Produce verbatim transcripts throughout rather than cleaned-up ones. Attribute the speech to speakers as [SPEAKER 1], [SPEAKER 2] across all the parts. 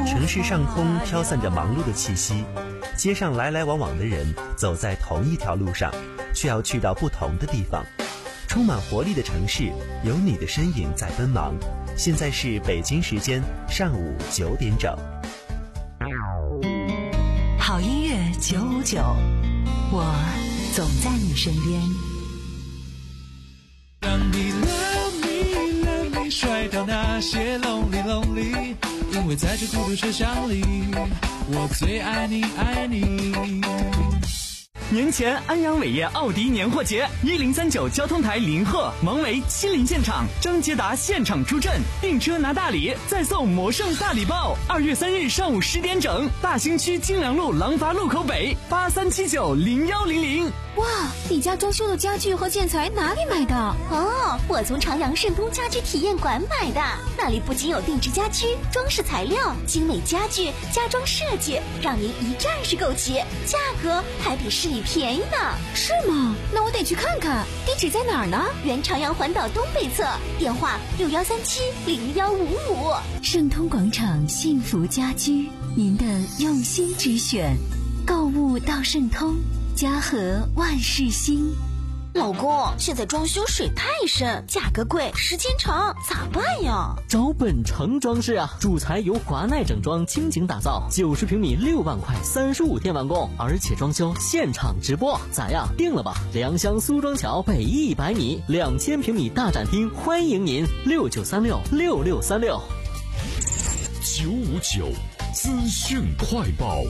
[SPEAKER 1] 城市上空飘散着忙碌的气息，街上来来往往的人走在同一条路上，却要去到不同的地方。充满活力的城市，有你的身影在奔忙。现在是北京时间上午九点整。
[SPEAKER 2] 好音乐九五九，我总在你身边。
[SPEAKER 3] 让你 love me love me 甩掉那些 lonely lonely， 因为在这孤独车厢里，我最爱你爱你。
[SPEAKER 4] 年前安阳伟业奥迪年货节，一零三九交通台林鹤、王维亲临现场，张捷达现场出阵，订车拿大礼，再送魔圣大礼包。二月三日上午十点整，大兴区金良路廊坊路口北八三七九零幺零零。
[SPEAKER 5] 哇，你家装修的家具和建材哪里买的？
[SPEAKER 6] 哦，我从长阳盛通家居体验馆买的，那里不仅有定制家居、装饰材料、精美家具、家装设计，让您一站式购齐，价格还比市里便宜呢。
[SPEAKER 5] 是吗？那我得去看看。地址在哪儿呢？
[SPEAKER 6] 原长阳环岛东北侧，电话六幺三七零幺五五。
[SPEAKER 2] 盛通广场幸福家居，您的用心之选，购物到盛通，家和万事兴。
[SPEAKER 6] 老公，现在装修水太深，价格贵，时间长，咋办呀？
[SPEAKER 7] 找本城装饰啊，主材由华奈整装倾情打造，九十平米六万块，三十五天完工，而且装修现场直播，咋样？定了吧？良乡苏庄桥北一百米，两千平米大展厅，欢迎您，六九三六六六三六。
[SPEAKER 8] 九五九资讯快报。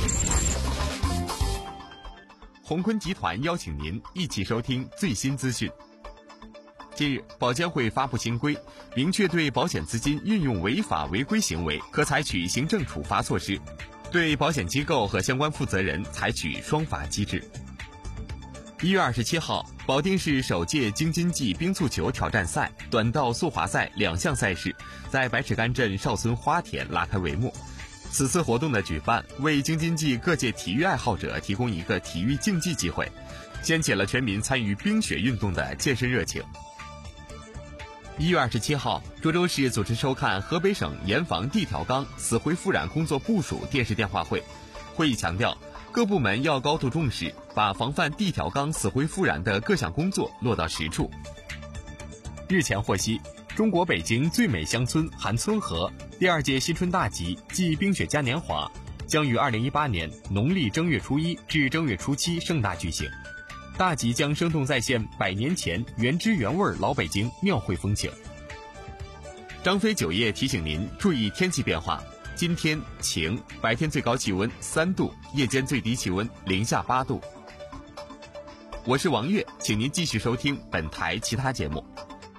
[SPEAKER 9] 鸿坤集团邀请您一起收听最新资讯。近日，保监会发布新规，明确对保险资金运用违法违规行为可采取行政处罚措施，对保险机构和相关负责人采取双罚机制。一月二十七号，保定市首届京津冀冰足球挑战赛短道速滑赛两项赛事在百尺竿镇少村花田拉开帷幕。此次活动的举办，为京津冀各界体育爱好者提供一个体育竞技机会，掀起了全民参与冰雪运动的健身热情。一月二十七号，涿州市组织收看河北省严防地条钢死灰复燃工作部署电视电话会。会议强调，各部门要高度重视，把防范地条钢死灰复燃的各项工作落到实处。日前获悉，中国北京最美乡村韩村河第二届新春大集暨冰雪嘉年华将于二零一八年农历正月初一至正月初七盛大举行。大集将生动再现百年前原汁原味老北京庙会风情。张飞酒业提醒您注意天气变化，今天晴，白天最高气温三度，夜间最低气温零下八度。我是王悦，请您继续收听本台其他节目。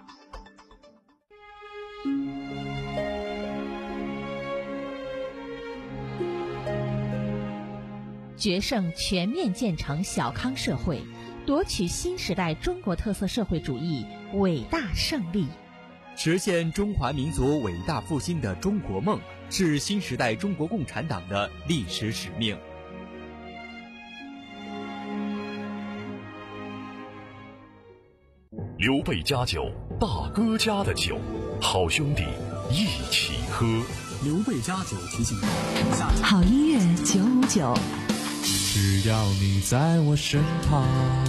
[SPEAKER 10] 决胜全面建成小康社会，夺取新时代中国特色社会主义伟大胜利，
[SPEAKER 11] 实现中华民族伟大复兴的中国梦，是新时代中国共产党的历史使命。
[SPEAKER 8] 刘备家酒，大哥家的酒，好兄弟一起喝。
[SPEAKER 12] 刘备家酒提醒您，
[SPEAKER 2] 好音乐九五九，
[SPEAKER 3] 只要你在我身旁。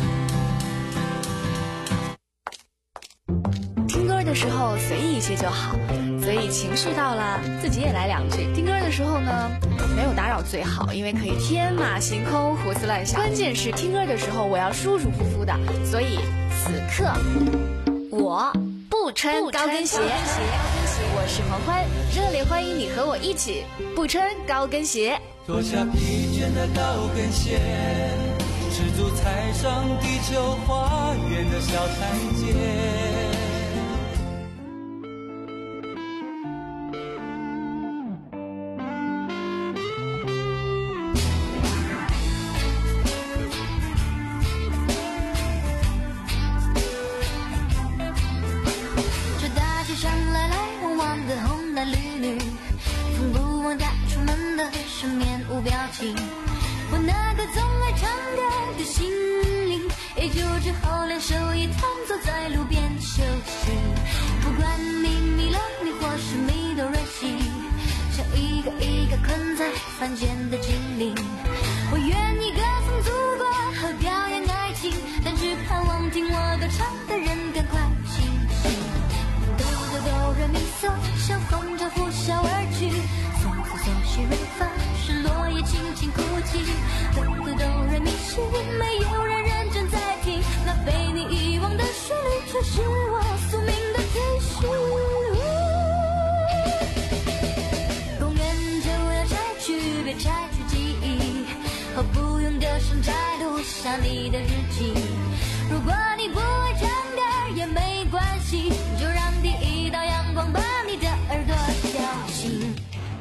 [SPEAKER 13] 听歌的时候随意一些就好，所以情绪到了自己也来两句。听歌的时候呢，没有打扰最好，因为可以天马行空胡思乱想。关键是听歌的时候我要舒舒服服的，所以此刻我不穿高跟鞋。我是黄欢，热烈欢迎你和我一起不穿高跟鞋。
[SPEAKER 3] 脱下疲倦的高跟鞋，赤足踩上地球花园的小台阶。
[SPEAKER 14] 这大街上来来往往的红男绿女，从不忘家出门的是面无表情。我那个总爱唱歌的心灵，也就只好两手一摊坐在路边休息。不管你迷了迷或是迷都任性，像一个一个凡间的精灵。我愿意歌颂祖国和表演爱情，但只盼望听我歌唱的人赶快清醒。哆哆哆来咪嗦，像风筝呼啸而去，嗦嗦嗦西瑞发，是落叶轻轻哭泣。哆哆哆来咪西，没有人认真在听，那被你遗忘的旋律却是我宿命的追寻。公园就要拆去，别拆去记忆，和不用歌声摘录下你的日记。如果你不会唱歌也没关系，就让第一道阳光把你的耳朵叫醒。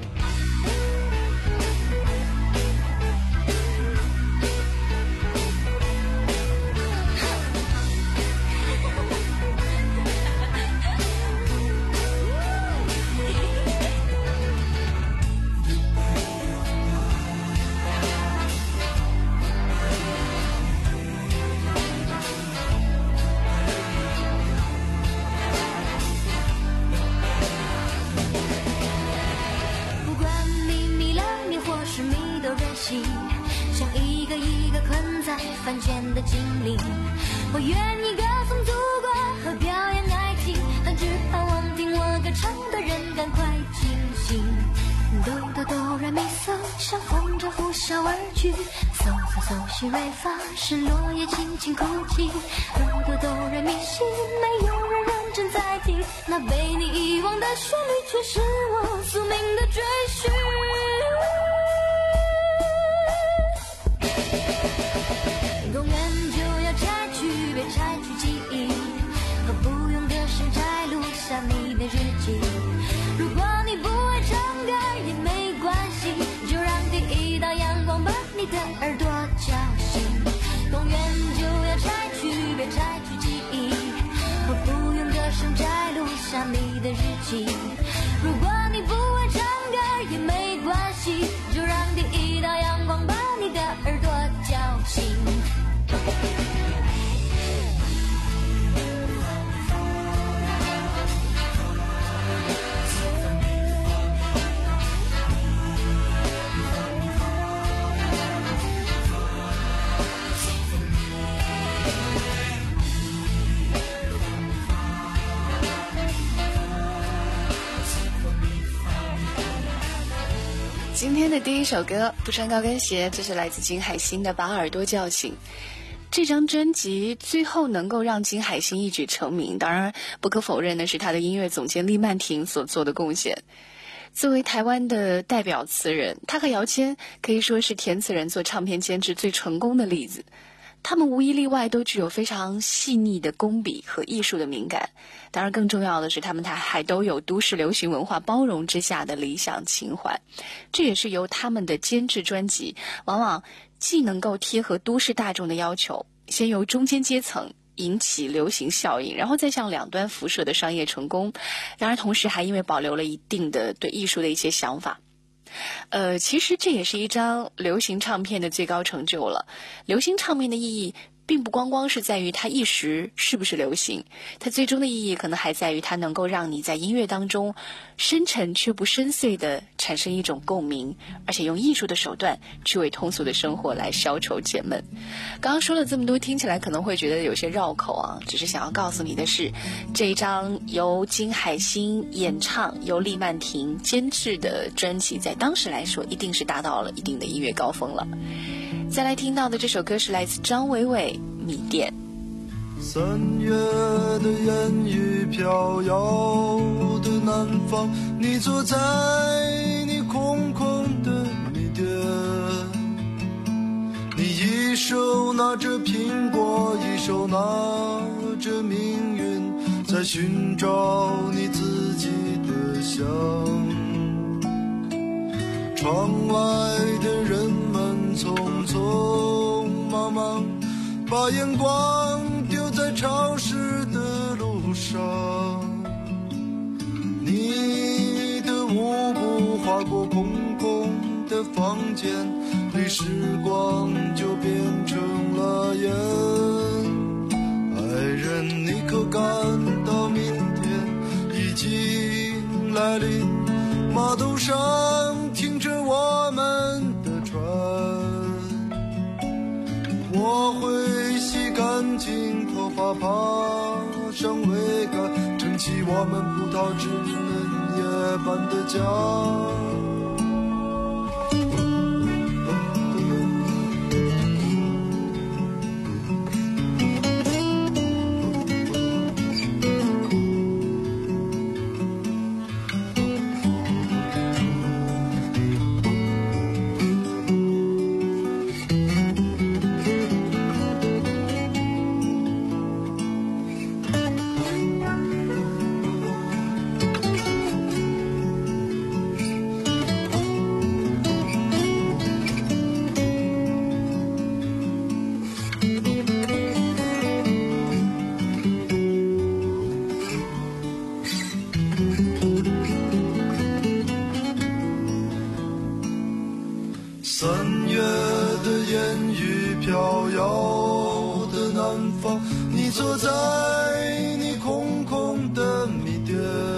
[SPEAKER 14] 像一个一个困在凡间的精灵，我愿意歌颂祖国和表演爱情，但只盼望听我歌唱的人赶快清醒。哆哆哆来咪嗦，像风筝呼啸而去，嗦嗦嗦西瑞发，是落叶轻轻哭泣。哆哆哆来咪西，没有人认真在听，那被你遗忘的旋律却是我宿命的追寻。公园就要拆去，别拆去记忆，和不用歌声摘录下你的日记。如果你不会唱歌也没关系，就让第一道阳光把你的耳朵叫醒。公园就要拆去，别拆去记忆，和不用歌声摘录下你的日记。如果你不会唱歌也没关系，就让第一道阳光把你的耳朵叫醒。
[SPEAKER 13] 今天的第一首歌不穿高跟鞋，这是来自金海心的《把耳朵叫醒》。这张专辑最后能够让金海心一举成名，当然不可否认的是他的音乐总监厉曼婷所做的贡献。作为台湾的代表词人，他和姚谦可以说是填词人做唱片监制最成功的例子。他们无一例外都具有非常细腻的工笔和艺术的敏感，当然更重要的是他们还都有都市流行文化包容之下的理想情怀。这也是由他们的监制专辑往往既能够贴合都市大众的要求，先由中间阶层引起流行效应，然后再向两端辐射的商业成功，当然同时还因为保留了一定的对艺术的一些想法。呃，其实这也是一张流行唱片的最高成就了。流行唱片的意义并不光光是在于它一时是不是流行，它最终的意义可能还在于它能够让你在音乐当中深沉却不深邃的产生一种共鸣，而且用艺术的手段去为通俗的生活来消愁解闷。刚刚说了这么多，听起来可能会觉得有些绕口啊，只是想要告诉你的是，这一张由金海心演唱由厉曼婷监制的专辑在当时来说一定是达到了一定的音乐高峰了。再来听到的这首歌是来自张伟伟《米店》。
[SPEAKER 15] 三月的烟雨飘摇的南方，你坐在你空空的米店，你一手拿着苹果，一手拿着命运，在寻找你自己的香。窗外的人们匆匆忙忙，把眼光丢在潮湿的路上。你的舞步划过空空的房间里，时光就变成了烟。爱人，你可感到明天已经来临？码头上停着我们上桅杆，撑起我们葡萄枝嫩叶般的家。三月的烟雨飘摇的南方，你坐在你空空的米店，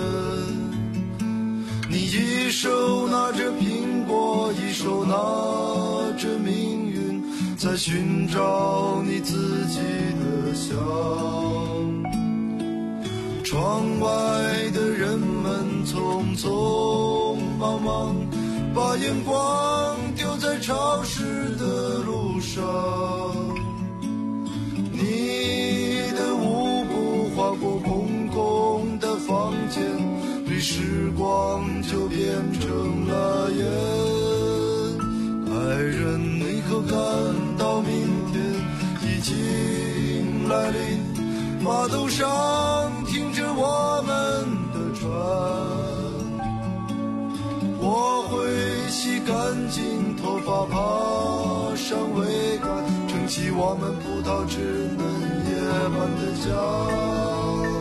[SPEAKER 15] 你一手拿着苹果，一手拿着命运，在寻找你自己的香。窗外的人们匆匆忙忙，把眼光丢在潮湿的路上，你的舞步划过空空的房间里，时光就变成了烟。爱人，你可感到明天已经来临？码头上停着我们的船，我会洗干净头发，爬上桅杆，撑起我们葡萄枝嫩叶般的家。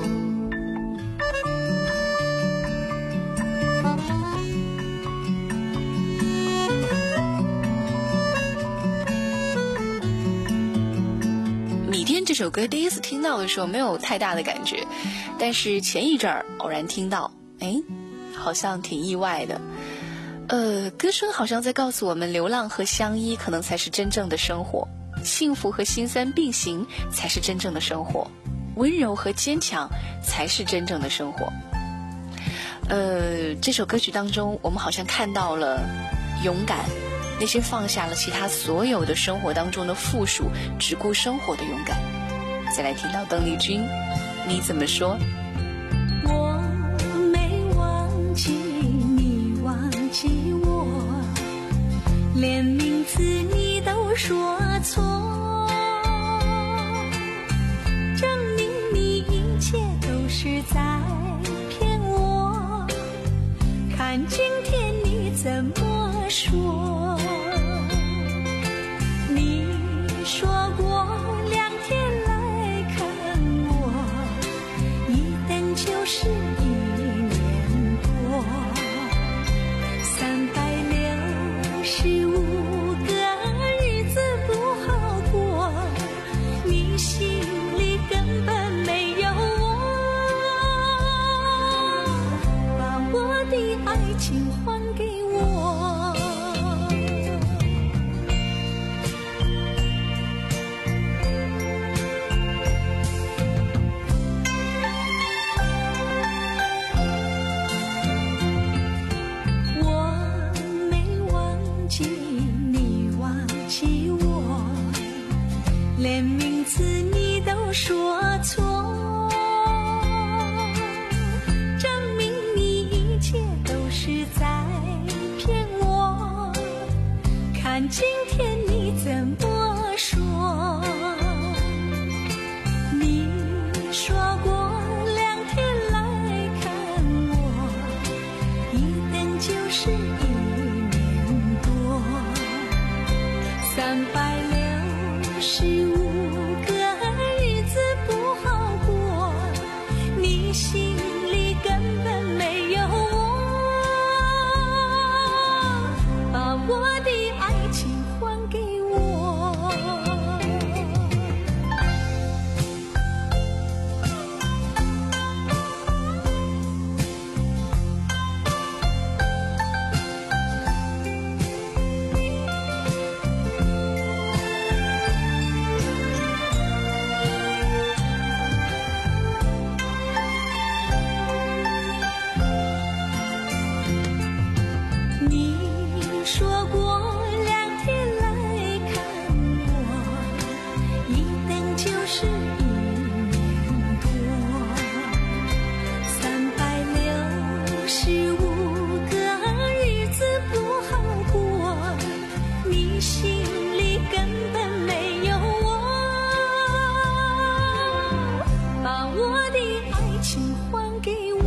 [SPEAKER 13] 米店这首歌第一次听到的时候没有太大的感觉，但是前一阵儿偶然听到，哎，好像挺意外的。呃，歌声好像在告诉我们，流浪和相依可能才是真正的生活，幸福和心酸并行才是真正的生活，温柔和坚强才是真正的生活。呃，这首歌曲当中，我们好像看到了勇敢，那些放下了其他所有的生活当中的负数，只顾生活的勇敢。再来听到邓丽君，你怎么说？
[SPEAKER 14] 我没忘记你，忘记我，连名字你都说错，证明你一切都是在骗我，看今天你怎么说。你说过两天来看我，一等就是一年多，三百六十五个日子不好过，你心里根本没有我，把我的爱情还给我。连名字你都说错，证明你一切都是在骗我，看今天你怎么说。你说过两天来看我，一等就是一年多，三百六十五个日子不好过，你心里根本没有我，把我的爱情还你说过两天来看我，一等就是一年多，三百六十五个日子不好过，你心里根本没有我，把我的爱情还给我。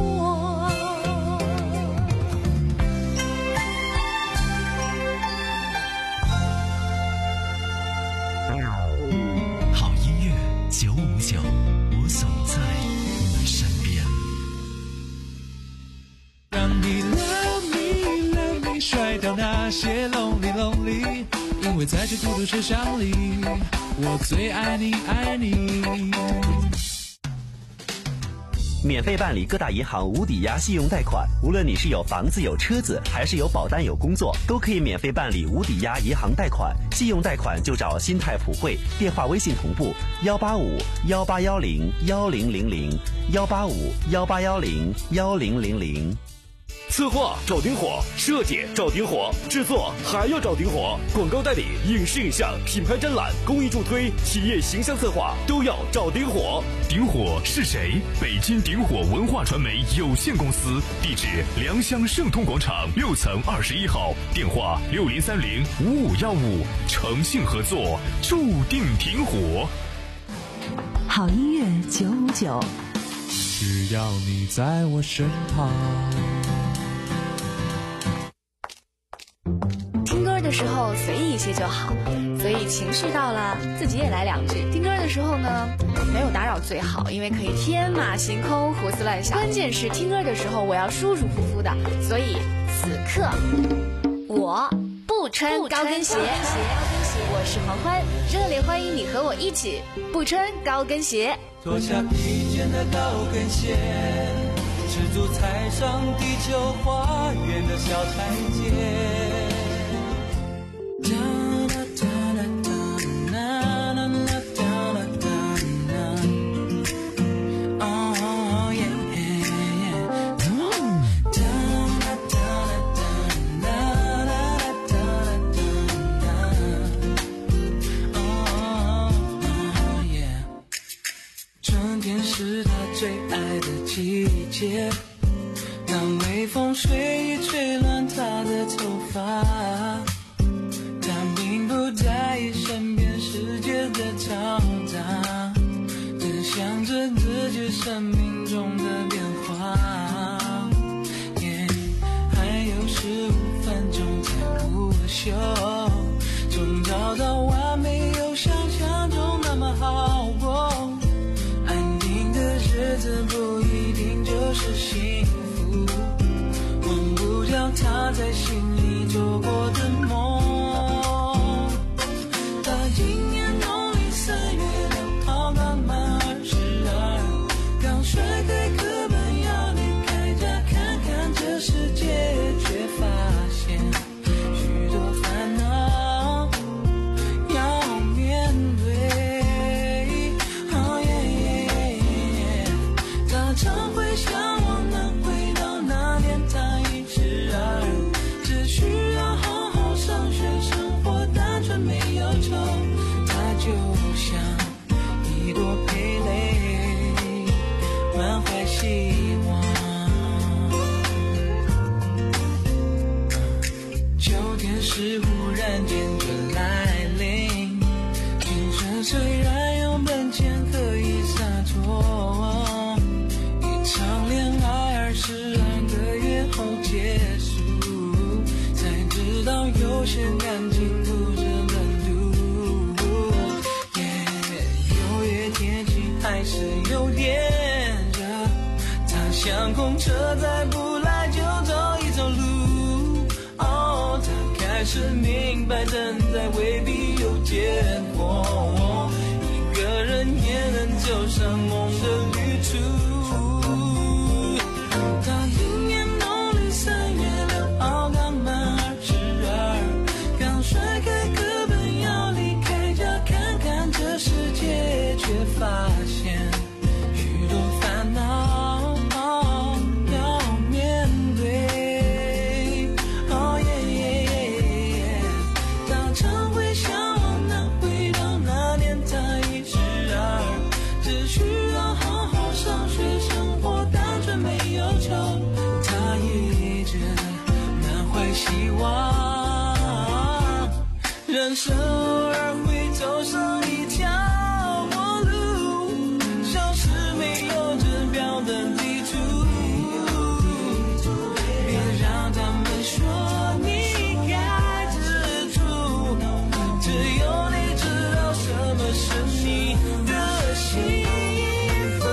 [SPEAKER 16] 好音乐九五九，我总在你身边。
[SPEAKER 3] 让你 love me love me 甩掉那些 lonely lonely， 因为在这孤独车厢里，我最爱你爱你。
[SPEAKER 1] 免费办理各大银行无抵押信用贷款，无论你是有房子有车子，还是有保单有工作，都可以免费办理无抵押银行贷款。信用贷款就找新泰普惠，电话微信同步幺八五幺八幺零幺零零零幺八五幺八幺零幺零零零。
[SPEAKER 17] 策划找顶火，设计找顶火，制作还要找顶火，广告代理、影视影像、品牌展览、公益助推、企业形象策划都要找顶火。
[SPEAKER 8] 顶火是谁？北京顶火文化传媒有限公司，地址良乡盛通广场六层二十一号，电话六零三零五五幺五，诚信合作，注定顶火。
[SPEAKER 2] 好音乐九五九，
[SPEAKER 3] 只要你在我身旁。
[SPEAKER 13] 听歌的时候随意一些就好，所以情绪到了自己也来两句。听歌的时候呢，没有打扰最好，因为可以天马行空胡思乱想。关键是听歌的时候我要舒舒服服的，所以此刻我不穿高跟鞋。我是黄欢，热烈欢迎你和我一起不穿高跟鞋。
[SPEAKER 18] 脱下披肩的高跟鞋，赤足踩上地球花园的小台阶。是他最爱的季节，当微风随意吹乱他的头发，他并不在意身边世界的嘈杂，只想着自己生命中的变化。yeah, 还有十五分钟才午休，总找到完美有想象中那么好过。日子不一定就是幸福，忘不掉他在心里做过的梦。他今年农历三月六号刚满二十二，刚甩开课本要离开家看看这世界，却发现许多烦恼要面对。常会向往能回到那年他一十二，只需要好好上学，生活单纯没忧愁。他就像一朵蓓蕾，满怀希望。秋天是忽然间就来临，青春虽然有本钱可以洒脱，场恋爱二十二个月后结束，才知道有些感情不值得赌。yeah, 六月天气还是有点热，他像公车再不来就走一走路。哦，他开始明白等待未必有结果，一个人也能走上梦的旅途。他今年农历三月六号刚满二十二，刚甩开课本要离开家看看这世界，却发现许多烦恼要面对。哦耶望，人生偶尔会走上一条陌路，像是没有指标的地图，别让他们说你该知足，只有你知道什么是你的幸福。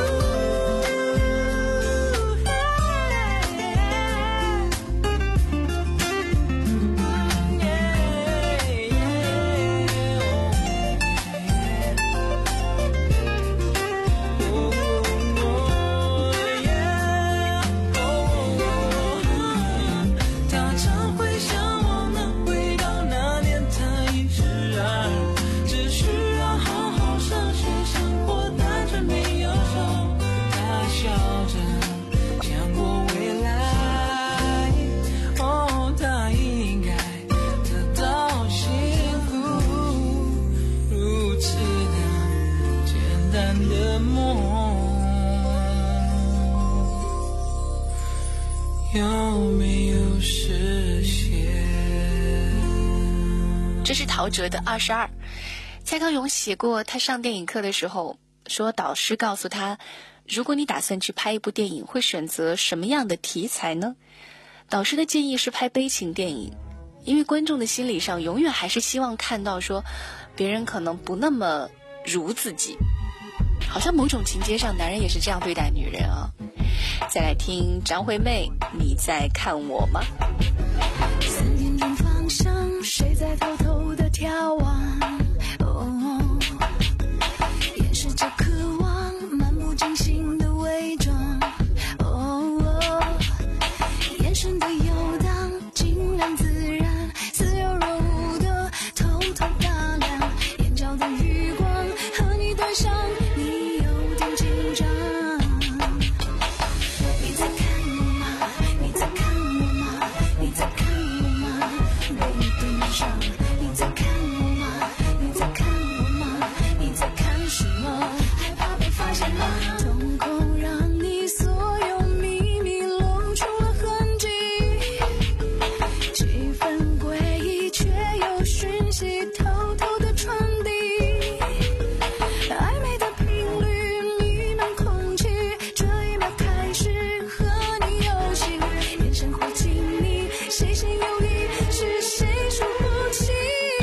[SPEAKER 18] 他常会向往能回到那年他一十二，只需要好好上学，生活单纯没忧愁。他笑着想过未来，哦，他应该得到幸福，如此的简单的梦，有没有实现？
[SPEAKER 13] 这是陶喆的《二十二》。蔡康永写过，他上电影课的时候说，导师告诉他，如果你打算去拍一部电影，会选择什么样的题材呢？导师的建议是拍悲情电影，因为观众的心理上永远还是希望看到说别人可能不那么如自己，好像某种情节上男人也是这样对待女人啊。再来听张惠妹，你在看我吗？
[SPEAKER 14] 三点钟方向，谁在偷偷的眺望？哦，掩饰着渴望，漫不经心的伪装。哦，眼神的游荡，竟然自然，似有若无的偷偷打量，眼角的余光和你对上，你有点紧张。你在看我吗？你在看我吗？你在看我吗？被你对上。你在看我吗？你在看我吗？你在看什么？害怕被发现吗？瞳孔让你所有秘密露出了痕迹，气氛诡异，却有讯息偷偷的传递，暧昧的频率弥漫空气，这一秒开始和你游戏，眼神会亲密，谁先有意，是谁说不清。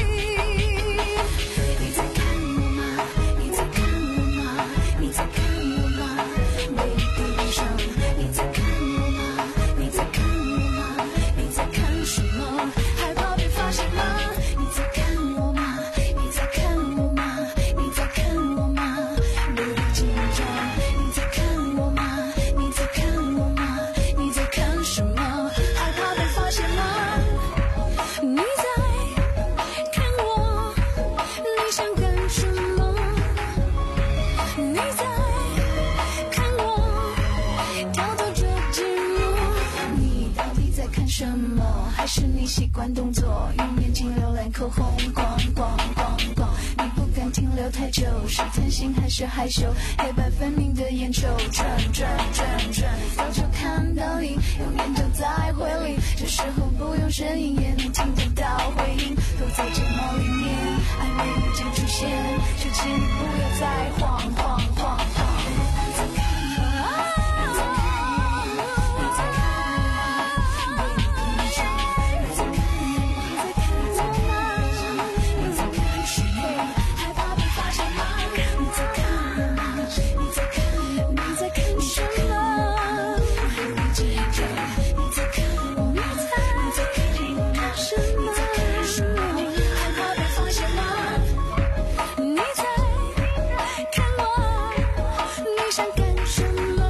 [SPEAKER 14] 你在看我吗？你在看我吗？你在看我吗？被你对上。你在看我吗？你在看我吗？你在看什么？害怕被发现吗？你在看我吗？你在看我吗？你在看我吗？不必紧张。你在看我吗？你在看我吗？你在看什么？害怕被发现吗？你在看我，你想干什么？你在看我，挑逗着寂寞。你到底在看什么？还是你习惯动作，用眼睛浏览口红，逛逛逛逛。你不敢停留太久，是贪心还是害羞？黑白分明的眼球转转转转，早就看到你，永远都在回里。这时候不用声音也能听得到回应，都在睫毛里面，暧昧已经出现，就请你不要再晃晃晃晃。你在看我吗？你在看我吗？你在看我吗？被你对上。你在看我吗？你在看我吗？你在看什么？害怕被发现吗？你在看我吗？你在看我吗？你在看什么？不必紧张。你在看我吗？你在看什么？你在看什么？害怕被发现吗？你在看我，你想干什么？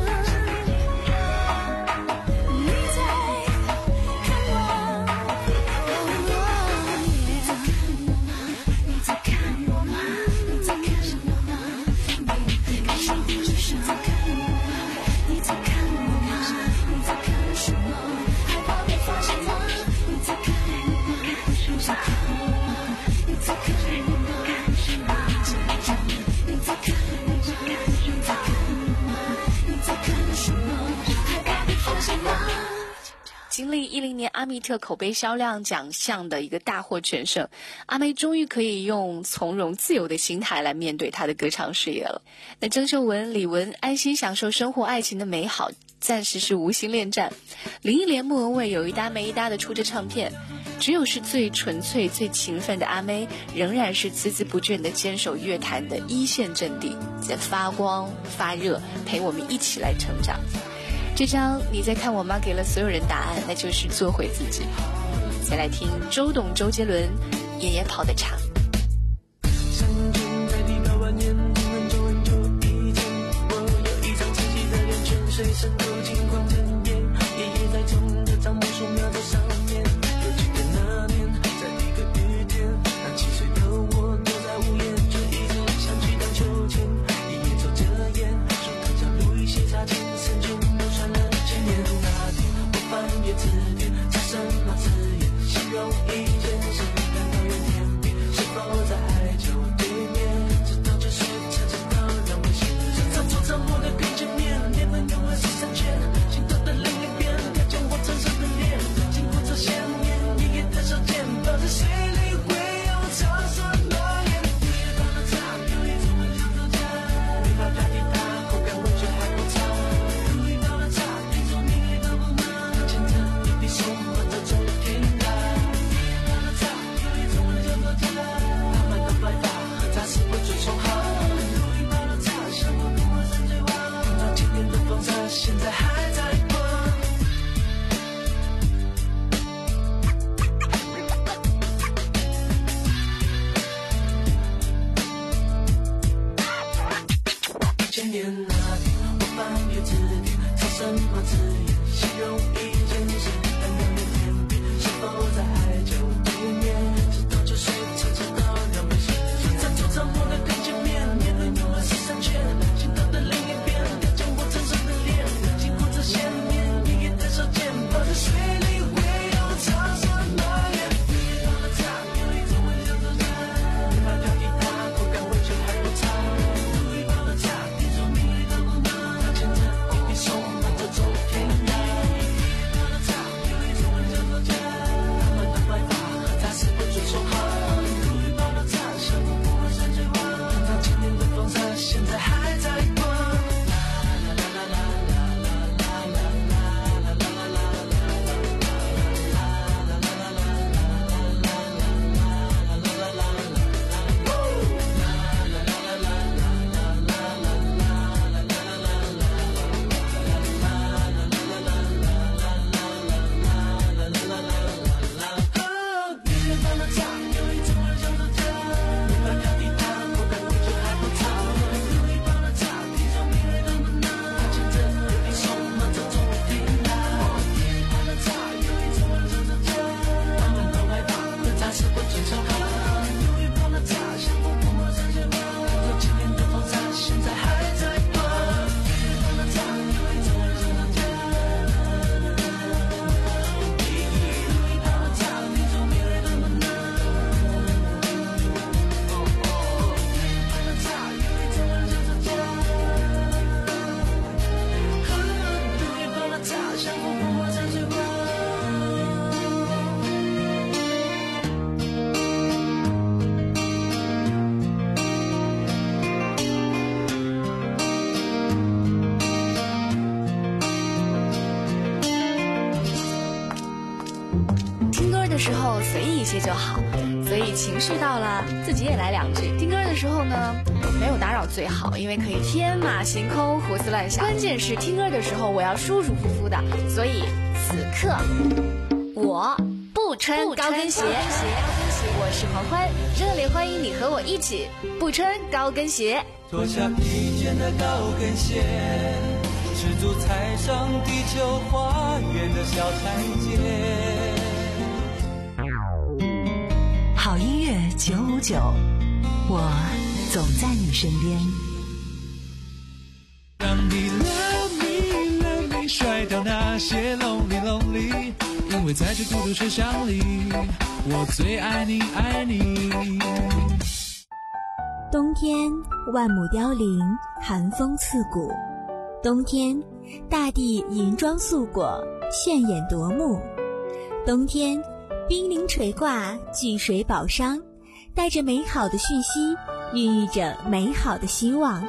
[SPEAKER 14] 你在看我，你在看我吗？你在看什么吗？被你对上，你在看我吗？你在看我吗？你在看什么？害怕被发现吗？你在看我吗？你在看我吗？你在看我吗？你在看我吗？你在看我吗？你在看什么？害怕被发现吗？
[SPEAKER 13] 经历一零年阿密特口碑销量奖项的一个大获全胜，阿妹终于可以用从容自由的心态来面对她的歌唱事业了。那郑秀文、李玟安心享受生活爱情的美好，暂时是无心恋战。林忆莲、莫文蔚有一搭没一搭的出着唱片，只有是最纯粹最勤奋的阿妹仍然是孜孜不倦地坚守乐坛的一线阵地，在发光发热，陪我们一起来成长。这张你在看我吗给了所有人答案，那就是做回自己。再来听周董、周杰伦夜夜跑的场。
[SPEAKER 18] 相见在地表万年，很久很久以前，我有一张清晰的脸，泉水渗透金黄尘烟，爷爷在种的樟木树苗在上面。有记得那年，在一个雨天，那七岁的我躲在屋檐，却一直想去荡秋千。爷爷抽着烟，说他叫路易写下情深情流传了千年。那天我翻阅字典，查什么字眼形容一件事，感到远天边，是否在海角对面？直到这水才知道让我心上桌上我的平均面，年份永远是三千，心头的另一边，它将我成熟的脸，经过这些年，爷爷的手剑，抱着水里会有潮湿诺言。夜夜跑的场，有一种很想走家，没法代替它，口感完全还不差。路易跑的场，听说命运的不满，牵着一滴手，把这走天涯。夜夜跑的场，有一种很想走家，他们的白发和杂是会最重好。路易跑的场，像我不陌生最晚，听到今天的风沙，现在还在滚。千年那天，我翻阅字典，查什么字眼形容一件事，但两年天边，是否在海角对面？直到这水才知道两杯心酸。在桌上我的平均面，年轮永远是三圈，心头的另一边，它将我成熟的脸，经过这些年，爷爷的手剑，抱着水里会有潮湿诺言。爷爷跑的场，有一种很想走家，没法代替它，口感完全还不差。路易跑的场，听说命运的不满，他牵着一滴手，把这走天涯。爷爷跑的场，有一种很想走家，他们的白发和杂是会最重好。路易跑的场，像我不陌生最晚，听到今天的风沙，现在还在滚。
[SPEAKER 13] 听歌的时候随意一些就好，所以情绪到了自己也来两句。听歌的时候呢，没有打扰最好，因为可以天马行空胡思乱想。关键是听歌的时候我要舒舒服服的，所以此刻我不穿高跟鞋。我是黄欢，热烈欢迎你和我一起不穿高跟鞋。
[SPEAKER 18] 脱下披肩的高跟鞋，赤足踩上地球花园的小台阶。
[SPEAKER 2] 好音乐九五九，我总在你身边。
[SPEAKER 3] 让你 love me love me 甩掉那些 lonely lonely， 因为在这孤独车厢里，我最爱你爱你。
[SPEAKER 19] 冬天万木凋零，寒风刺骨。冬天大地银装素裹，炫眼夺目。冬天，冰凌垂挂，巨水宝商，带着美好的讯息，孕育着美好的希望。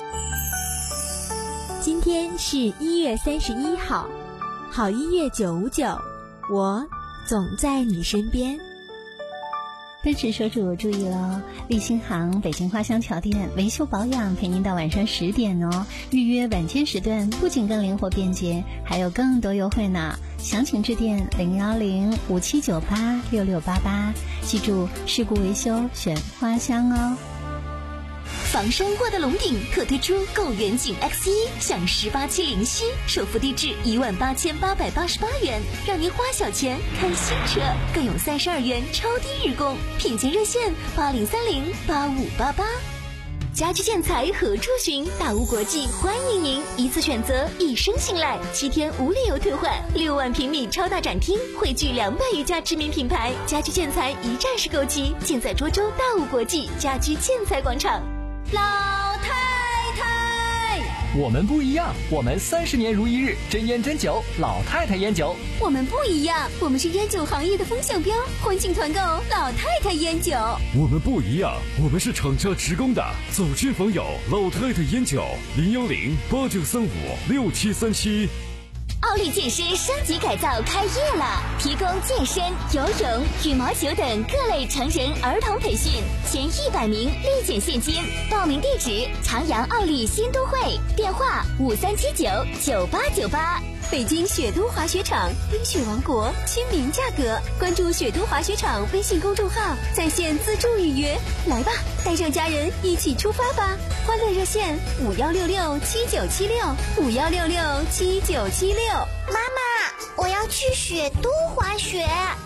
[SPEAKER 19] 今天是一月三十一号，好音乐九五九，我总在你身边。
[SPEAKER 20] 奔驰车主注意喽！立新行北京花乡桥店维修保养陪您到晚上十点哦。预约晚间时段不仅更灵活便捷，还有更多优惠呢。详情致电零幺零五七九八六六八八，记住事故维修选花乡哦。
[SPEAKER 6] 房山沃德龙顶特推出购远景 X 一 享十八期零息，首付低至一万八千八百八十八元，让您花小钱看新车，更有三十二元超低日供，品鉴热线八零三零八五八八。家居建材何处寻？大屋国际欢迎您，一次选择，一生信赖，七天无理由退换，六万平米超大展厅，汇聚两百余家知名品牌，家居建材一站式购齐，尽在涿州大屋国际家居建材广场。
[SPEAKER 5] 老太太，
[SPEAKER 21] 我们不一样，我们三十年如一日，真烟真酒，老太太烟酒。
[SPEAKER 5] 我们不一样，我们是烟酒行业的风向标，欢庆团购老太太烟酒。
[SPEAKER 17] 我们不一样，我们是厂家直供的，走亲访友，老太太烟酒，零幺零八九三五六七三七。
[SPEAKER 6] 奥利健身升级改造开业了，提供健身、游泳、羽毛球等各类成人儿童培训，前一百名立减现金。报名地址：长阳奥利新都会，电话五三七九九八九八。北京雪都滑雪场，冰雪王国，亲民价格。关注雪都滑雪场微信公众号，在线自助预约。来吧，带上家人一起出发吧！欢乐热线五幺六六七九七六五幺六六七九七六。
[SPEAKER 14] 妈妈，我要去雪都滑雪。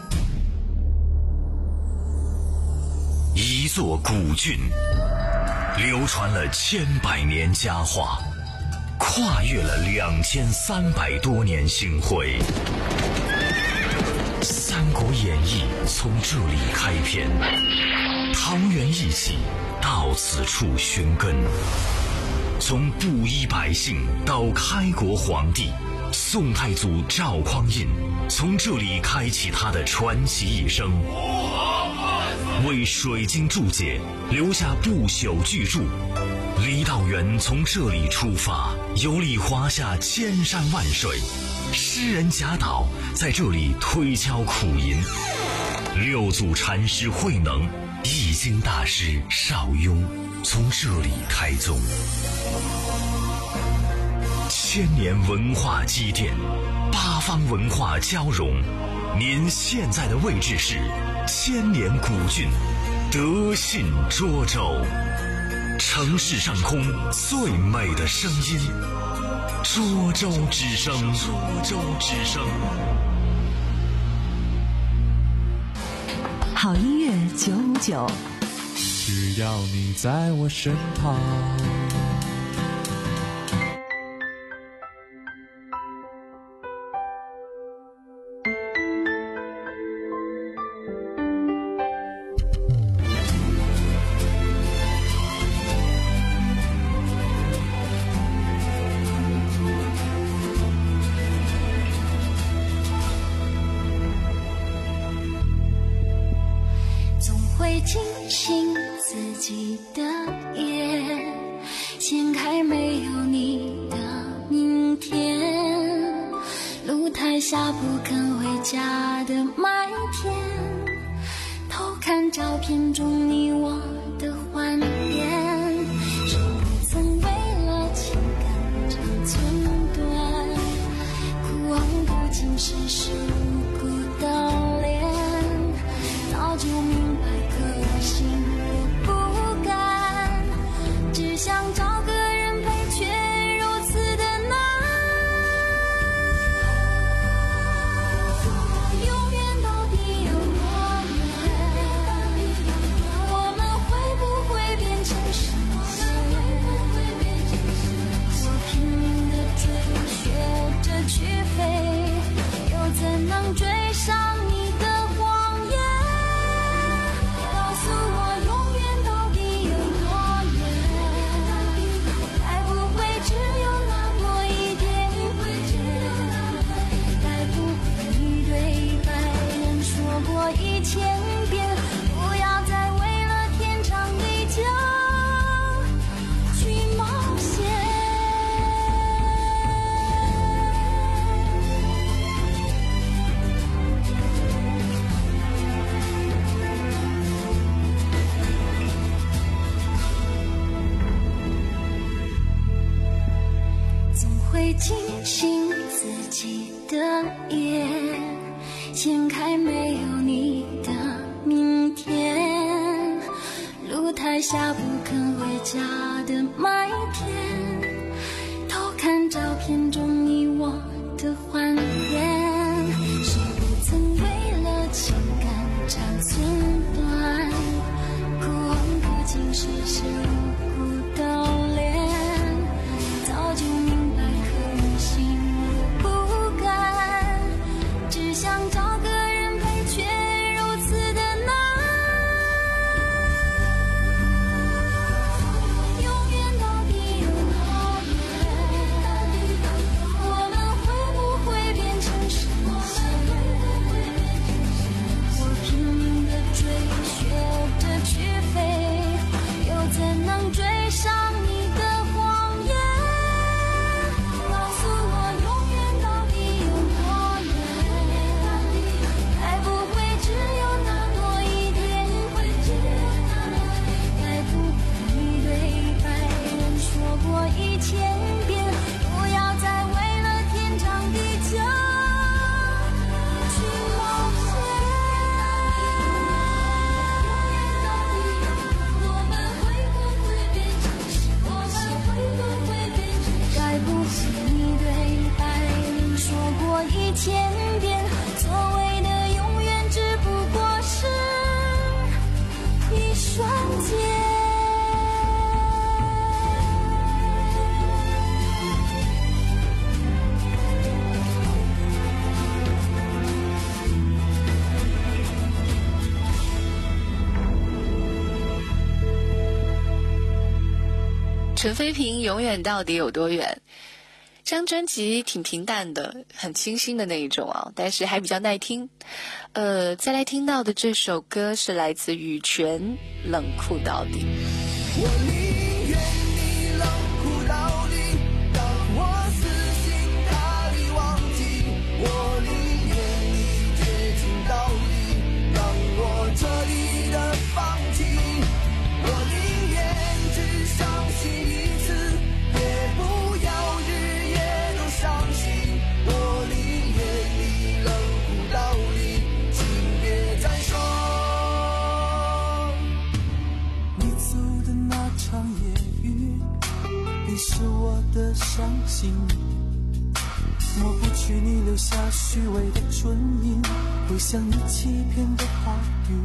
[SPEAKER 16] 一座古郡，流传了千百年佳话，跨越了两千三百多年星辉。《三国演义》从这里开篇，桃园义气到此处寻根。从布衣百姓到开国皇帝，宋太祖赵匡胤从这里开启他的传奇一生，为水晶注解留下不朽巨著。李道元从这里出发，游历华夏千山万水，诗人贾岛在这里推敲苦吟，六祖禅师慧能、易经大师邵雍从这里开宗。千年文化积淀，八方文化交融。您现在的位置是千年古郡德信涿州，城市上空最美的声音，涿州之声。涿州之声。
[SPEAKER 2] 好音乐九五九，
[SPEAKER 3] 只要你在我身旁。
[SPEAKER 14] 会庆幸自己的夜，掀开没有你的明天，露台下不肯回家的麦田，偷看照片中你我的幻变，谁不曾为了情感长寸断，哭望不尽世事无辜的脸，早就明白可惜我不敢，只想找个人陪，却如此的难。永远到底有多远？我们会不会变成什么人？我拼命的追，学着去飞，又怎能追上你的谎言？告诉我会惊醒自己的眼，掀开没有你的明天，露台下不肯回家的麦田，偷看照片中你我的还原，谁不曾为了情感长寸断，哭红哭尽世事无辜悼恋，早就明白可以心无不甘，只想找个人陪，却如此的难，永远到底有多远，我们会不会变成实现，我拼命的追，学着去飞，又怎能追上你的谎言，告诉我永远到底有多远，该不会只有那么一点点，该不会你对白人说过一千遍，不要再为了天长地久去冒险，我们会不会变成实现，我们会不会变成该不会你对白人说过一千遍，所谓的永远只不过是一瞬间。
[SPEAKER 13] 陈飞平永远到底有多远？这张专辑挺平淡的，很清新的那一种啊，但是还比较耐听。呃，再来听到的这首歌是来自羽泉，《冷酷到底》。
[SPEAKER 3] 我宁愿你冷酷到底，让我死心塌地忘记，我宁愿你绝情到底，让我彻底的放弃，我宁愿只相信一次，也不要日夜都伤心，我宁愿你冷酷到底，请别再说。你走的那场夜雨，你是我的伤心，抹不去你留下虚伪的唇印，会像你欺骗的话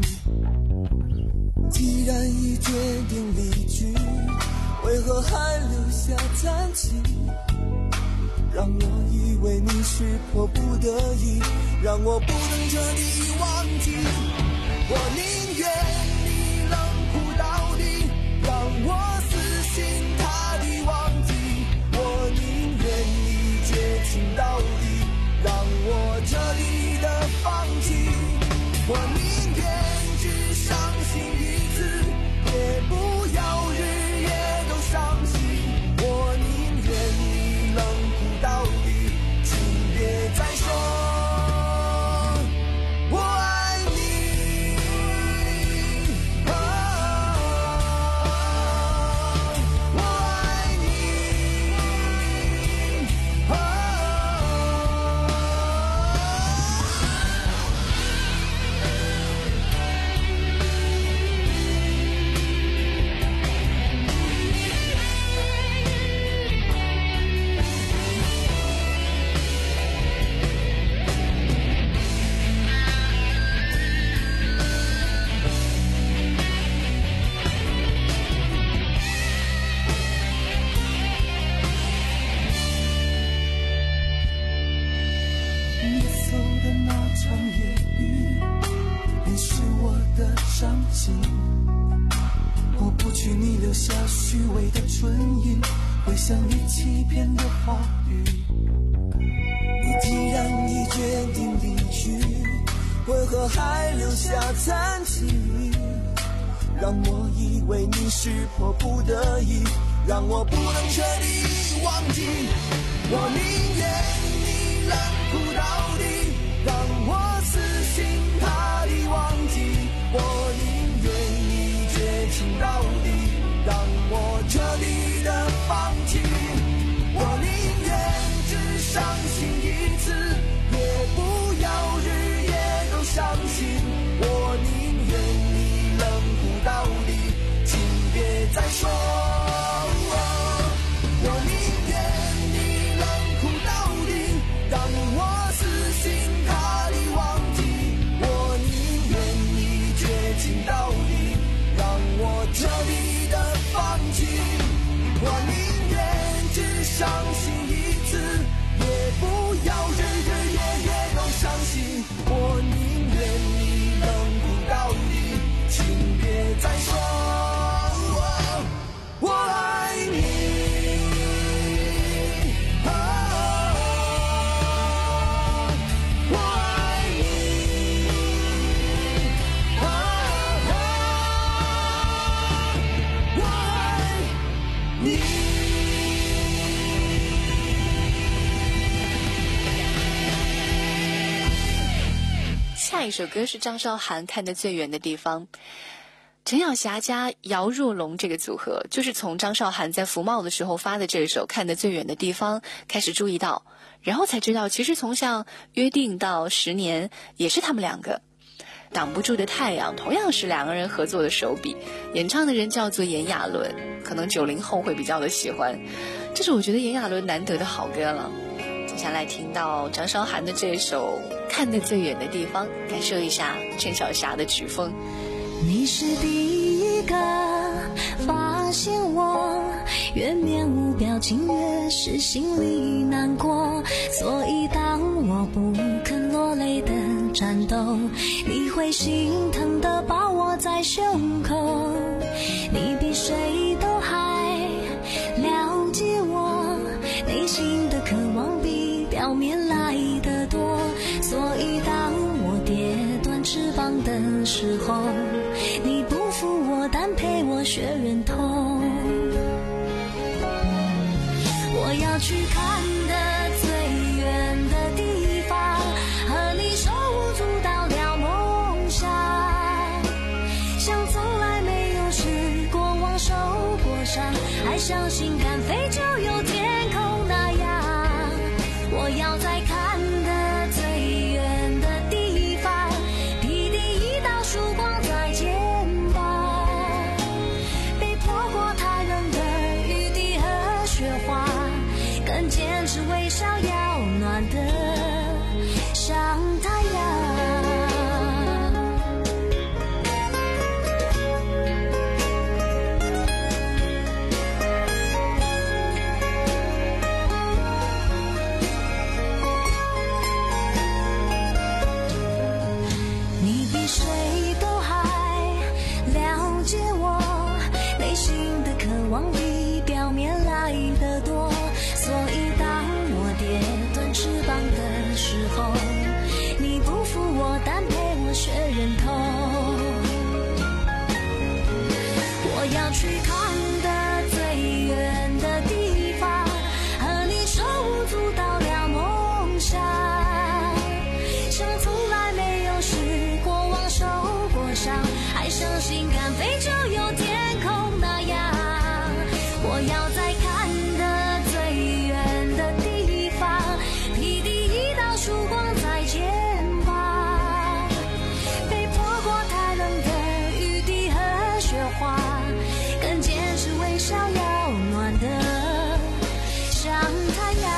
[SPEAKER 3] 语。既然已决定离去，为何还留下残疾？让我以为你是迫不得已，让我不能彻底忘记。我宁愿你冷酷到底，让我死心塌地忘记，我宁愿你绝情到底，让我彻底的放弃，我宁愿只相信一次，也不要日夜都伤心，我宁愿你冷酷到底，请别再说我爱你，哦，我爱你，哦。你走的那场夜雨，你是我的伤心，抹不去你留下虚伪的唇印，会像你欺骗的话语。你既然已决定离去，为何还留下残疾？让我以为你是迫不得已，让我不能彻底忘记，我宁愿你冷酷到底，让我死心塌地忘记，我宁愿你绝情到底，让我彻底的放弃，我宁愿再说，我爱你。哦，我爱你。哦，我爱你。
[SPEAKER 13] 下一首歌是张韶涵看得最远的地方。陈晓霞加姚若龙这个组合，就是从张韶涵在福茂的时候发的这首看得最远的地方开始注意到，然后才知道其实从像约定到十年也是他们两个。挡不住的太阳同样是两个人合作的手笔，演唱的人叫做炎亚纶，可能九零后会比较的喜欢，这是我觉得炎亚纶难得的好歌了。接下来听到张韶涵的这首看得最远的地方，感受一下陈晓霞的曲风。
[SPEAKER 14] 你是第一个发现我越面无表情，越是心里难过，所以当我不肯落泪的战斗，你会心疼的抱我在胸口。你比谁都还了解我内心的渴望，比表面来的多，所以当我跌断翅膀的时候，你不负我，但陪我学忍痛。我要去看的最远的地方，和你手舞足蹈聊梦想，像从来没有试过往受过伤，还相信敢飞就有天空那样。我要在看的最远的地方，披第一道曙光在肩膀，被泼过太冷的雨滴和雪花，更坚持微笑要暖的像太阳。比表面来的多，所以当我跌断翅膀的时候，你不负我，但陪我学忍痛。我要去看的最远的地方，和你手舞足蹈聊梦想，像从来没有试过往受过伤，还相信敢飞就有天空那样。我要在看的最远的地方，披第一道曙光在肩膀，被泼过太冷的雨滴和雪花，更坚持微笑要暖的像太阳。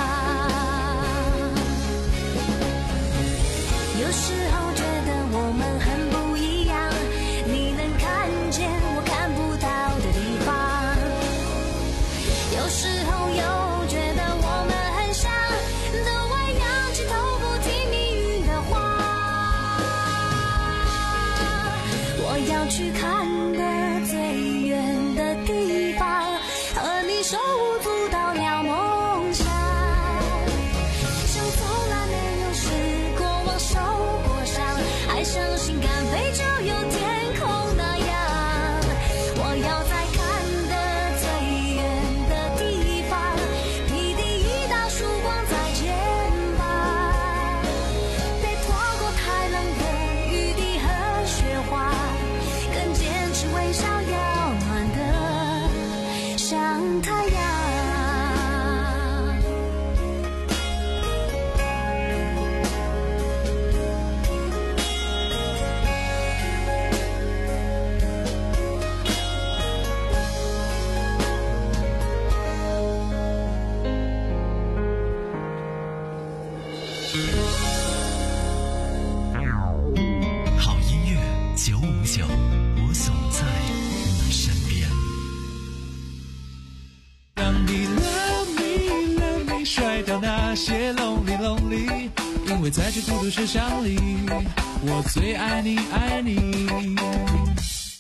[SPEAKER 14] 有时候觉得我们很不一样，你能看见我看不到的地方，有时候又觉得我们很像，都会仰起头不听命运的话。我要去看的最远的地方，和你手舞足蹈聊梦想，像从来没有试过往受过伤，还相信敢飞就有天空那样。我要在
[SPEAKER 16] 好音乐九五九，我总在你身边。
[SPEAKER 18] 让你 love me love me， 甩掉那些 lonely lonely， 因为在这孤独世上里，我最爱你爱你。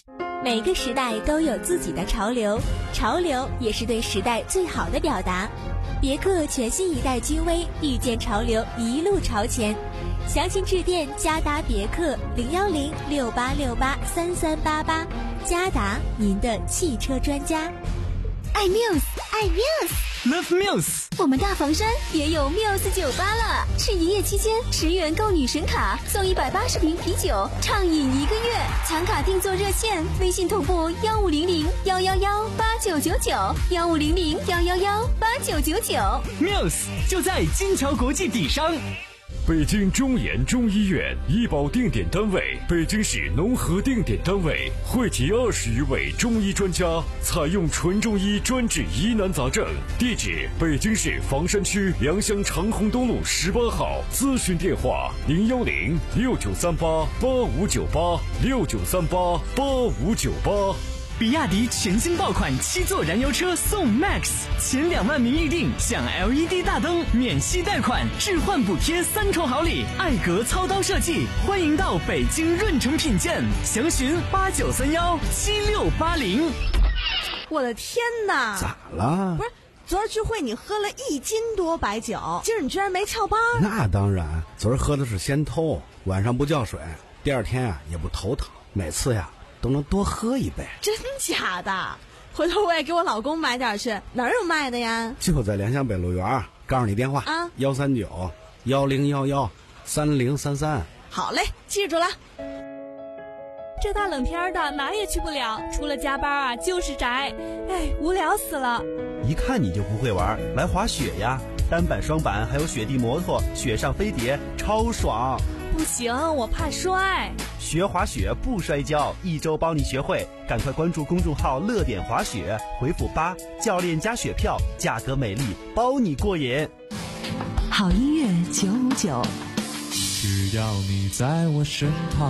[SPEAKER 19] 每个时代都有自己的潮流，潮流也是对时代最好的表达。别克全新一代君威，遇见潮流，一路朝前。详情致电嘉达别克零幺零六八六八三三八八，嘉达您的汽车专家。
[SPEAKER 5] 爱 Muse， 爱 Muse，Love
[SPEAKER 21] Muse。
[SPEAKER 5] 我们大房山也有 Muse 酒吧了，是营业期间十元购女神卡送一百八十瓶啤酒，畅饮一个月。抢卡订座热线：微信同步幺五零零幺幺幺八九九九，幺五零零幺幺幺八九九九。
[SPEAKER 21] Muse 就在金桥国际底商。
[SPEAKER 8] 北京中研中医院医保定点单位，北京市农合定点单位，汇集二十余位中医专家，采用纯中医专治疑难杂症。地址：北京市房山区良乡长虹东路十八号。咨询电话：零幺零六九三八八五九八六九三八八五九八。
[SPEAKER 21] 比亚迪全新爆款七座燃油车送 Max， 前两万名预定享 L E D 大灯，免息贷款，置换补贴三重好礼，艾格操刀设计，欢迎到北京润城品鉴，详询八九三幺七六八零。
[SPEAKER 4] 我的天哪！
[SPEAKER 22] 咋了？
[SPEAKER 4] 不是，昨儿聚会你喝了一斤多白酒，今儿你居然没翘班？
[SPEAKER 22] 那当然，昨儿喝的是仙偷，晚上不叫水，第二天啊也不头疼，每次呀都能多喝一杯。
[SPEAKER 4] 真假的？回头我也给我老公买点去，哪儿有卖的呀？
[SPEAKER 22] 就在良乡北路园，告诉你电话啊，幺三九幺零幺幺三零三三。
[SPEAKER 4] 好嘞，记住了。
[SPEAKER 23] 这大冷天的哪也去不了，除了加班啊就是宅，哎，无聊死了。
[SPEAKER 1] 一看你就不会玩，来滑雪呀，单板、双板还有雪地摩托、雪上飞碟，超爽。
[SPEAKER 23] 不行，我怕摔。
[SPEAKER 1] 学滑雪不摔跤，一周帮你学会，赶快关注公众号乐点滑雪，回复八，教练加雪票，价格美丽，包你过瘾。
[SPEAKER 2] 好音乐九五九，
[SPEAKER 18] 只要你在我身旁。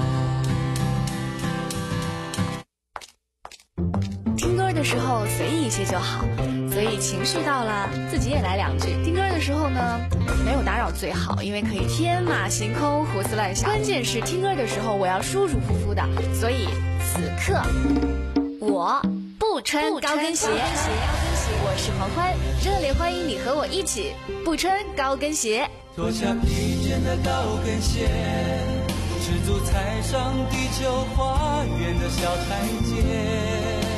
[SPEAKER 13] 听歌的时候随意一些就好，所以情绪到了自己也来两句。听歌的时候呢，没有打扰最好，因为可以天马行空胡思乱想。关键是听歌的时候我要舒舒服服的，所以此刻我不穿高跟鞋。我是黄欢，热烈欢迎你和我一起不穿高跟鞋。
[SPEAKER 18] 脱下披肩的高跟鞋，赤足踩上地球花园的小台阶。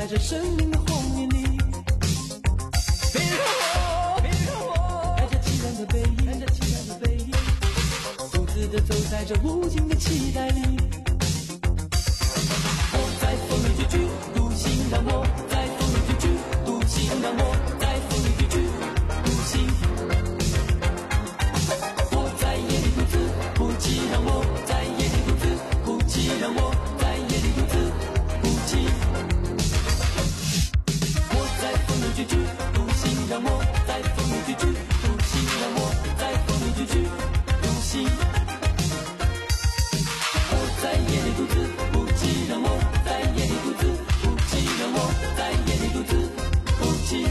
[SPEAKER 18] 在这生命的荒野里。别让我，别让我带着凄凉的背影，带着凄凉的背影，独自的走在这无尽的期待里。我在风里踽踽，独行，让我在风里踽踽，独行，让我在风里踽踽，独行。我在夜里独自哭泣，让我在夜里独自哭泣，让我在夜里独自哭泣。我在风里踽踽，独行，让我在风里踽踽，独行，让我在风里踽踽，独行。我在夜里独自哭泣，让我在夜里独自哭泣，让我在夜里独自哭泣。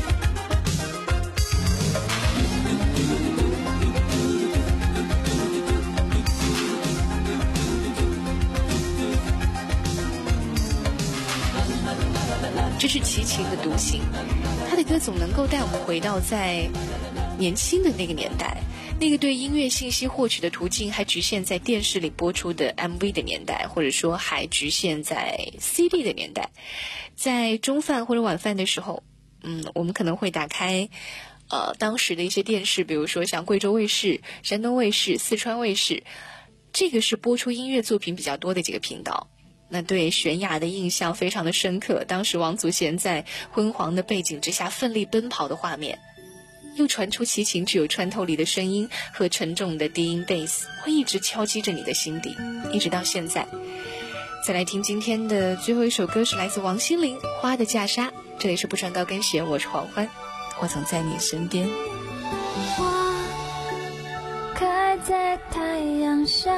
[SPEAKER 13] 这是齐秦的独行，他的歌总能够带我们回到在年轻的那个年代，那个对音乐信息获取的途径还局限在电视里播出的 M V 的年代，或者说还局限在 C D 的年代。在中饭或者晚饭的时候，嗯，我们可能会打开呃当时的一些电视，比如说像贵州卫视、山东卫视、四川卫视，这个是播出音乐作品比较多的几个频道。那对悬崖的印象非常的深刻，当时王祖贤在昏黄的背景之下奋力奔跑的画面，又传出齐秦具有穿透力的声音和沉重的低音贝斯，会一直敲击着你的心底，一直到现在。再来听今天的最后一首歌，是来自王心凌《花的嫁纱》，这里是不穿高跟鞋，我是黄欢，我总在你身边。
[SPEAKER 14] 花开在太阳下，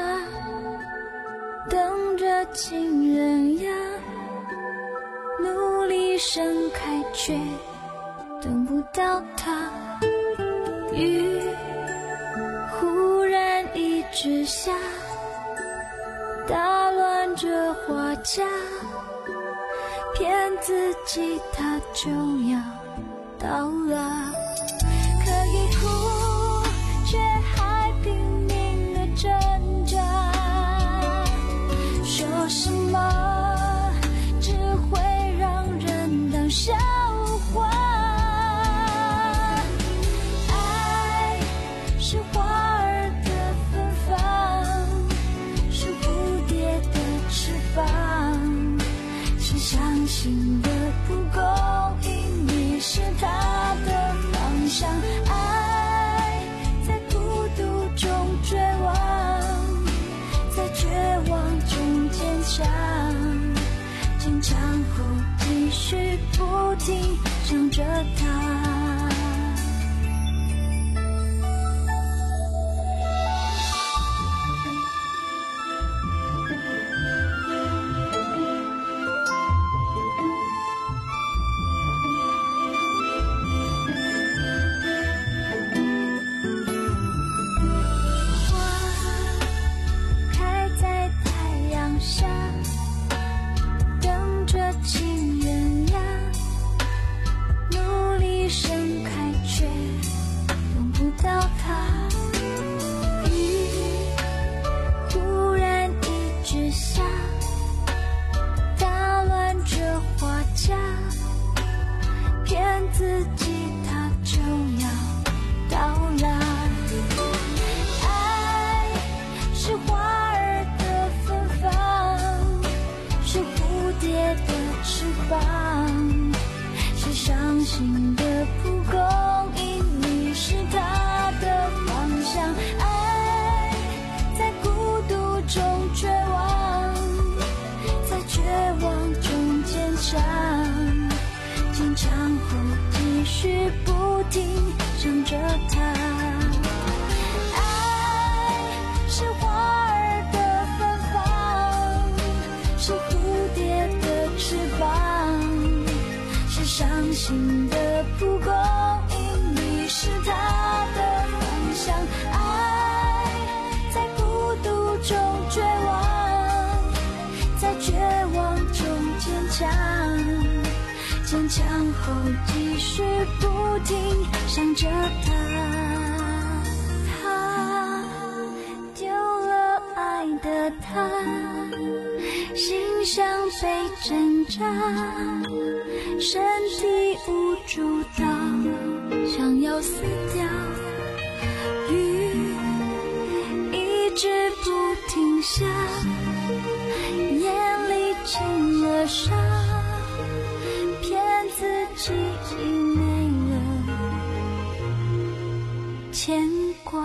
[SPEAKER 14] 等着情人呀，努力盛开却等不到它。雨忽然一直下，打乱这花架，骗自己它就要到了。可以哭，却还拼命的挣扎，说什么只会让人当笑话。爱是花儿的芬芳，是蝴蝶的翅膀，是相信的不公，因你是它的方向。爱在孤独中绝望，在绝望中坚强，坚强后继续不停想着它。自己它就要到来。爱是花儿的芬芳，是蝴蝶的翅膀，是伤心的蒲公英，你是它的方向。爱在孤独中绝望，在绝望中坚强，坚强后继续不停想着它。爱是花儿的芬芳，是蝴蝶的翅膀，是伤心的蒲公英，你是它的方向。爱在孤独中绝望，在绝望中坚强，坚强后继续不停想着他。他丢了爱的他，心像被针扎，身体无主导，想要死掉。雨一直不停下，眼里进了沙，骗自己没了牵挂。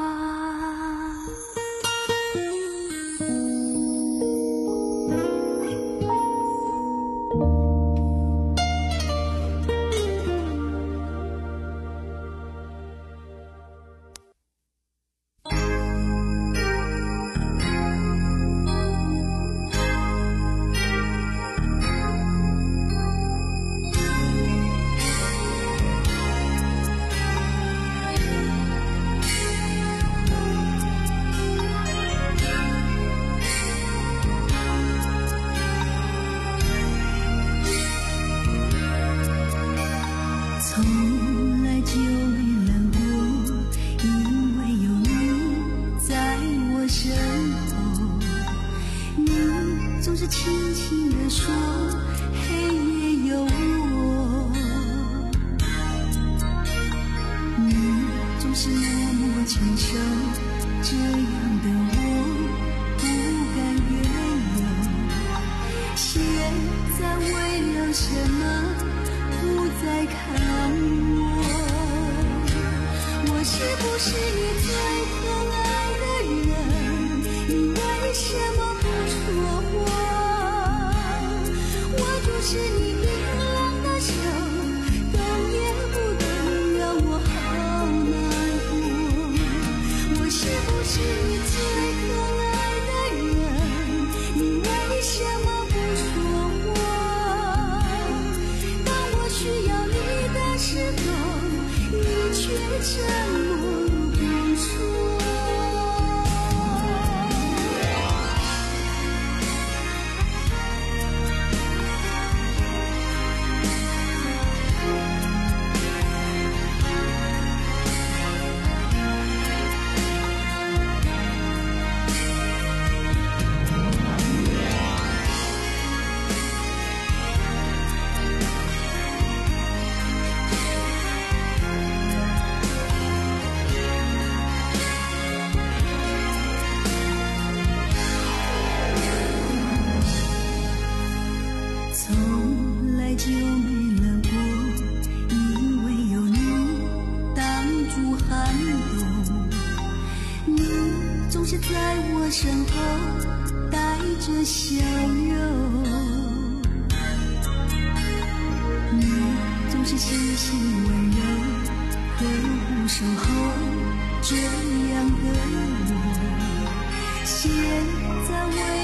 [SPEAKER 3] 这样的我，现在为